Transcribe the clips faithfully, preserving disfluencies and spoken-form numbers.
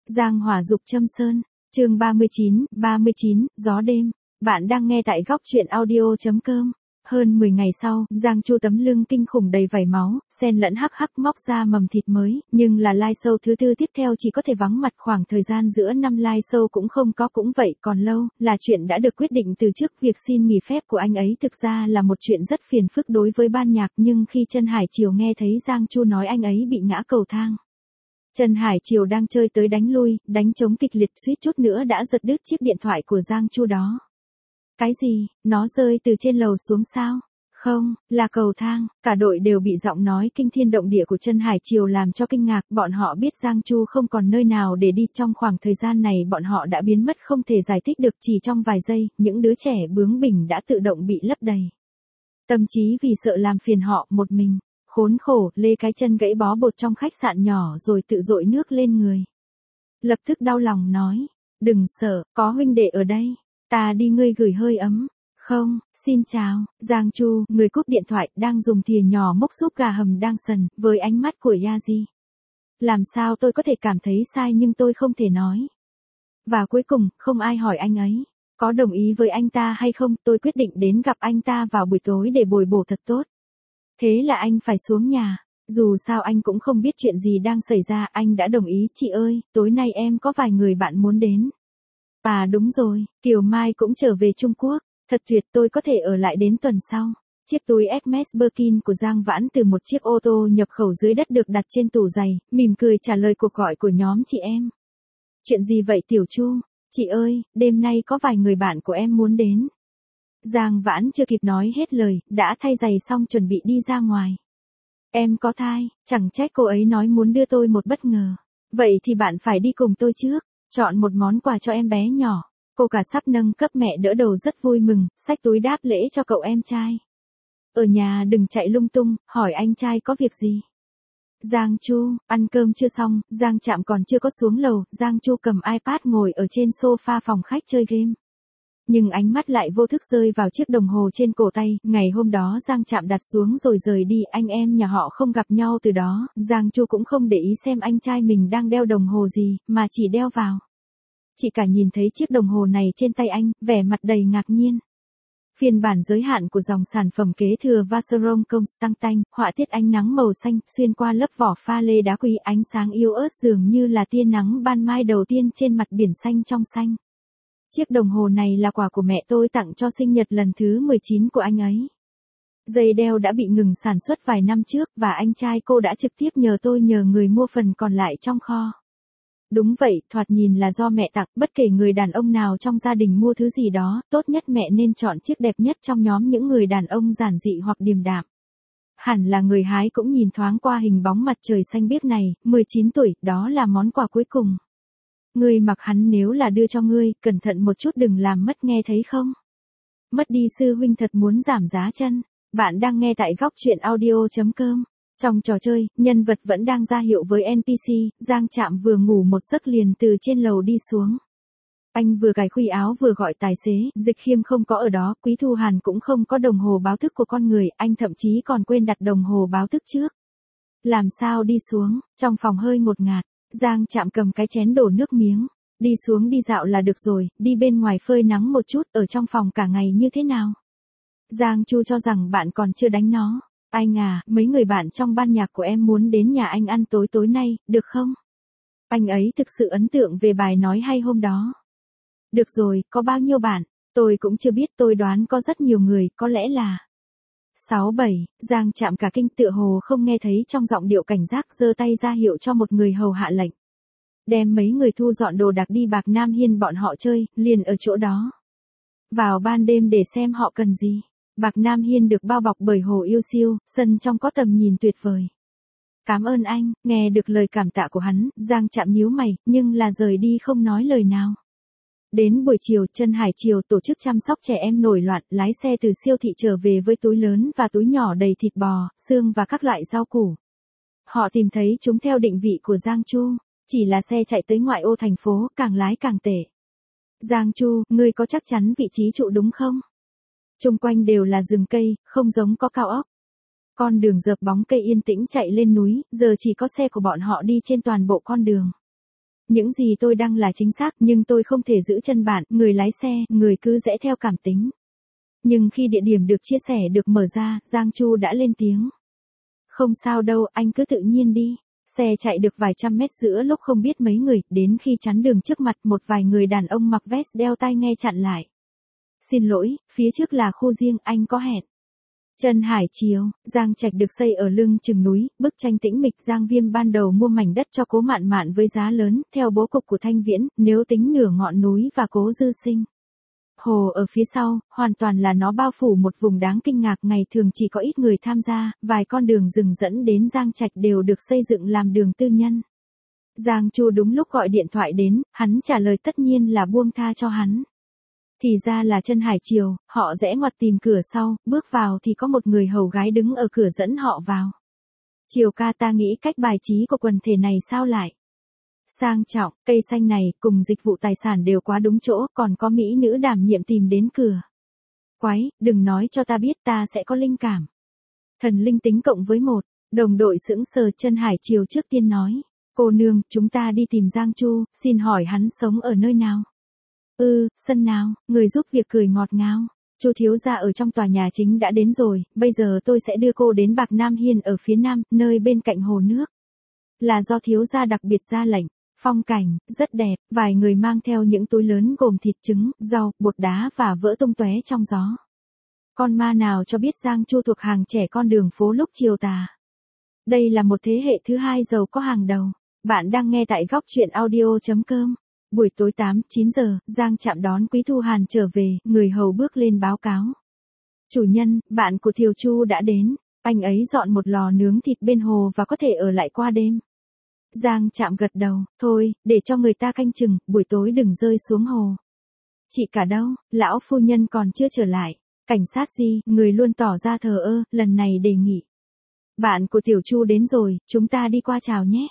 Giang hỏa dục châm sơn, chương ba mươi chín, ba mươi chín, gió đêm. Bạn đang nghe tại góc truyện audio chấm com. Hơn mười ngày sau, Giang Chu tấm lưng kinh khủng đầy vảy máu, xen lẫn hắc hắc móc ra mầm thịt mới, nhưng là live show thứ tư tiếp theo chỉ có thể vắng mặt khoảng thời gian giữa năm live show cũng không có cũng vậy còn lâu, là chuyện đã được quyết định từ trước. Việc xin nghỉ phép của anh ấy thực ra là một chuyện rất phiền phức đối với ban nhạc, nhưng khi Trân Hải Triều nghe thấy Giang Chu nói anh ấy bị ngã cầu thang. Trân Hải Triều đang chơi tới đánh lui, đánh trống kịch liệt, suýt chút nữa đã giật đứt chiếc điện thoại của Giang Chu đó. Cái gì, nó rơi từ trên lầu xuống sao? Không, là cầu thang. Cả đội đều bị giọng nói kinh thiên động địa của Trân Hải Triều làm cho kinh ngạc. Bọn họ biết Giang Chu không còn nơi nào để đi. Trong khoảng thời gian này bọn họ đã biến mất không thể giải thích được. Chỉ trong vài giây, những đứa trẻ bướng bỉnh đã tự động bị lấp đầy. Tâm trí vì sợ làm phiền họ một mình. Khốn khổ, lê cái chân gãy bó bột trong khách sạn nhỏ rồi tự dội nước lên người. Lập tức đau lòng nói, đừng sợ, có huynh đệ ở đây. Ta đi ngươi gửi hơi ấm. Không, xin chào, Giang Chu, người cúp điện thoại, đang dùng thìa nhỏ múc súp gà hầm đang sần, với ánh mắt của Yaji. Làm sao tôi có thể cảm thấy sai nhưng tôi không thể nói. Và cuối cùng, không ai hỏi anh ấy, có đồng ý với anh ta hay không, tôi quyết định đến gặp anh ta vào buổi tối để bồi bổ thật tốt. Thế là anh phải xuống nhà, dù sao anh cũng không biết chuyện gì đang xảy ra, anh đã đồng ý. Chị ơi, tối nay em có vài người bạn muốn đến. À đúng rồi, Kiều Mai cũng trở về Trung Quốc, thật tuyệt, tôi có thể ở lại đến tuần sau. Chiếc túi Hermes Birkin của Giang Vãn từ một chiếc ô tô nhập khẩu dưới đất được đặt trên tủ giày, mỉm cười trả lời cuộc gọi của nhóm chị em. Chuyện gì vậy Tiểu Chu? Chị ơi, đêm nay có vài người bạn của em muốn đến. Giang Vãn chưa kịp nói hết lời, đã thay giày xong chuẩn bị đi ra ngoài. Em có thai, chẳng trách cô ấy nói muốn đưa tôi một bất ngờ. Vậy thì bạn phải đi cùng tôi trước. Chọn một món quà cho em bé nhỏ. Cô cả sắp nâng cấp mẹ đỡ đầu rất vui mừng, xách túi đáp lễ cho cậu em trai. Ở nhà đừng chạy lung tung, hỏi anh trai có việc gì. Giang Chu, ăn cơm chưa xong, Giang Trạm còn chưa có xuống lầu, Giang Chu cầm iPad ngồi ở trên sofa phòng khách chơi game. Nhưng ánh mắt lại vô thức rơi vào chiếc đồng hồ trên cổ tay, ngày hôm đó Giang Trạm đặt xuống rồi rời đi, anh em nhà họ không gặp nhau từ đó, Giang Chu cũng không để ý xem anh trai mình đang đeo đồng hồ gì, mà chỉ đeo vào. Chị cả nhìn thấy chiếc đồng hồ này trên tay anh, vẻ mặt đầy ngạc nhiên. Phiên bản giới hạn của dòng sản phẩm kế thừa Vacheron Constantin, họa tiết ánh nắng màu xanh, xuyên qua lớp vỏ pha lê đá quý, ánh sáng yếu ớt dường như là tia nắng ban mai đầu tiên trên mặt biển xanh trong xanh. Chiếc đồng hồ này là quà của mẹ tôi tặng cho sinh nhật lần thứ mười chín của anh ấy. Dây đeo đã bị ngừng sản xuất vài năm trước và anh trai cô đã trực tiếp nhờ tôi nhờ người mua phần còn lại trong kho. Đúng vậy, thoạt nhìn là do mẹ tặng, bất kể người đàn ông nào trong gia đình mua thứ gì đó, tốt nhất mẹ nên chọn chiếc đẹp nhất trong nhóm những người đàn ông giản dị hoặc điềm đạm. Hẳn là người hái cũng nhìn thoáng qua hình bóng mặt trời xanh biếc này, mười chín tuổi, đó là món quà cuối cùng. Ngươi mặc hắn nếu là đưa cho ngươi, cẩn thận một chút đừng làm mất nghe thấy không? Mất đi sư huynh thật muốn giảm giá chân. Bạn đang nghe tại góc truyện audio chấm com. Trong trò chơi, nhân vật vẫn đang ra hiệu với en pê xê, Giang Trạm vừa ngủ một giấc liền từ trên lầu đi xuống. Anh vừa cài khuy áo vừa gọi tài xế, Dịch Khiêm không có ở đó, Quý Thu Hàn cũng không có đồng hồ báo thức của con người, anh thậm chí còn quên đặt đồng hồ báo thức trước. Làm sao đi xuống, trong phòng hơi ngột ngạt. Giang Trạm cầm cái chén đổ nước miếng, đi xuống đi dạo là được rồi, đi bên ngoài phơi nắng một chút, ở trong phòng cả ngày như thế nào? Giang Chu cho rằng bạn còn chưa đánh nó. Anh à, mấy người bạn trong ban nhạc của em muốn đến nhà anh ăn tối tối nay, được không? Anh ấy thực sự ấn tượng về bài nói hay hôm đó. Được rồi, có bao nhiêu bạn? Tôi cũng chưa biết, tôi đoán có rất nhiều người, có lẽ là sáu bảy, Giang Trạm cả kinh tựa hồ không nghe thấy trong giọng điệu cảnh giác, giơ tay ra hiệu cho một người hầu hạ lệnh. Đem mấy người thu dọn đồ đạc đi Bạc Nam Hiên bọn họ chơi, liền ở chỗ đó. Vào ban đêm để xem họ cần gì. Bạc Nam Hiên được bao bọc bởi hồ yêu siêu, sân trong có tầm nhìn tuyệt vời. Cảm ơn anh, nghe được lời cảm tạ của hắn, Giang Trạm nhíu mày, nhưng là rời đi không nói lời nào. Đến buổi chiều, Trân Hải Triều tổ chức chăm sóc trẻ em nổi loạn, lái xe từ siêu thị trở về với túi lớn và túi nhỏ đầy thịt bò, xương và các loại rau củ. Họ tìm thấy chúng theo định vị của Giang Chu, chỉ là xe chạy tới ngoại ô thành phố, càng lái càng tệ. Giang Chu, ngươi có chắc chắn vị trí trụ đúng không? Xung quanh đều là rừng cây, không giống có cao ốc. Con đường dợp bóng cây yên tĩnh chạy lên núi, giờ chỉ có xe của bọn họ đi trên toàn bộ con đường. Những gì tôi đăng là chính xác, nhưng tôi không thể giữ chân bạn, người lái xe, người cứ rẽ theo cảm tính. Nhưng khi địa điểm được chia sẻ được mở ra, Giang Chu đã lên tiếng. Không sao đâu, anh cứ tự nhiên đi. Xe chạy được vài trăm mét giữa lúc không biết mấy người, đến khi chắn đường trước mặt một vài người đàn ông mặc vest đeo tai nghe chặn lại. Xin lỗi, phía trước là khu riêng, anh có hẹn. Trần Hải Triều, Giang Trạch được xây ở lưng chừng núi, bức tranh tĩnh mịch. Giang Viêm ban đầu mua mảnh đất cho Cố Mạn Mạn với giá lớn, theo bố cục của Thanh Viễn, nếu tính nửa ngọn núi và Cố Dư Sinh. Hồ ở phía sau, hoàn toàn là nó bao phủ một vùng đáng kinh ngạc, ngày thường chỉ có ít người tham gia, vài con đường rừng dẫn đến Giang Trạch đều được xây dựng làm đường tư nhân. Giang Chu đúng lúc gọi điện thoại đến, hắn trả lời tất nhiên là buông tha cho hắn. Thì ra là Trân Hải Triều, họ rẽ ngoặt tìm cửa sau, bước vào thì có một người hầu gái đứng ở cửa dẫn họ vào. Triều ca, ta nghĩ cách bài trí của quần thể này sao lại sang trọng, cây xanh này cùng dịch vụ tài sản đều quá đúng chỗ, còn có mỹ nữ đảm nhiệm tìm đến cửa. Quái, đừng nói cho ta biết, ta sẽ có linh cảm. Thần linh tính cộng với một, đồng đội sững sờ. Trân Hải Triều trước tiên nói, cô nương, chúng ta đi tìm Giang Chu, xin hỏi hắn sống ở nơi nào? Ừ, sân nào? Người giúp việc cười ngọt ngào. Chu thiếu gia ở trong tòa nhà chính đã đến rồi, bây giờ tôi sẽ đưa cô đến Bạc Nam Hiên ở phía nam, nơi bên cạnh hồ nước. Là do thiếu gia đặc biệt ra lệnh. Phong cảnh, rất đẹp, vài người mang theo những túi lớn gồm thịt, trứng, rau, bột đá và vỡ tung tóe trong gió. Con ma nào cho biết Giang Chu thuộc hàng trẻ con đường phố lúc chiều tà. Đây là một thế hệ thứ hai giàu có hàng đầu. Bạn đang nghe tại góc truyện audio chấm com. Buổi tối tám, chín giờ, Giang Trạm đón Quý Thu Hàn trở về, người hầu bước lên báo cáo. Chủ nhân, bạn của Thiều Chu đã đến, anh ấy dọn một lò nướng thịt bên hồ và có thể ở lại qua đêm. Giang Trạm gật đầu, thôi, để cho người ta canh chừng, buổi tối đừng rơi xuống hồ. Chị cả đâu, lão phu nhân còn chưa trở lại. Cảnh sát gì, người luôn tỏ ra thờ ơ, lần này đề nghị. Bạn của Tiểu Chu đến rồi, chúng ta đi qua chào nhé.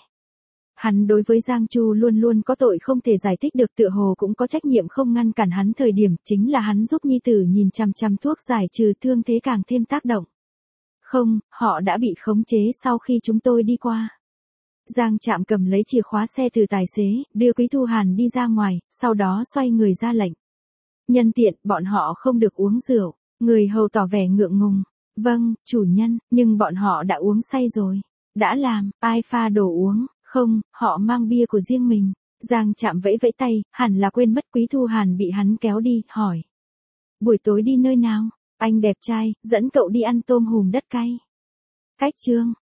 Hắn đối với Giang Chu luôn luôn có tội không thể giải thích được, tựa hồ cũng có trách nhiệm không ngăn cản hắn, thời điểm chính là hắn giúp nhi tử nhìn chằm chằm thuốc giải trừ thương thế càng thêm tác động. Không, họ đã bị khống chế sau khi chúng tôi đi qua. Giang Trạm cầm lấy chìa khóa xe từ tài xế, đưa Quý Thu Hàn đi ra ngoài, sau đó xoay người ra lệnh. Nhân tiện, bọn họ không được uống rượu. Người hầu tỏ vẻ ngượng ngùng. Vâng, chủ nhân, nhưng bọn họ đã uống say rồi. Đã làm, ai pha đồ uống? Không, họ mang bia của riêng mình. Giang Trạm vẫy vẫy tay, hẳn là quên mất. Quý Thu Hàn bị hắn kéo đi, hỏi. Buổi tối đi nơi nào? Anh đẹp trai, dẫn cậu đi ăn tôm hùm đất cay. Cách chương.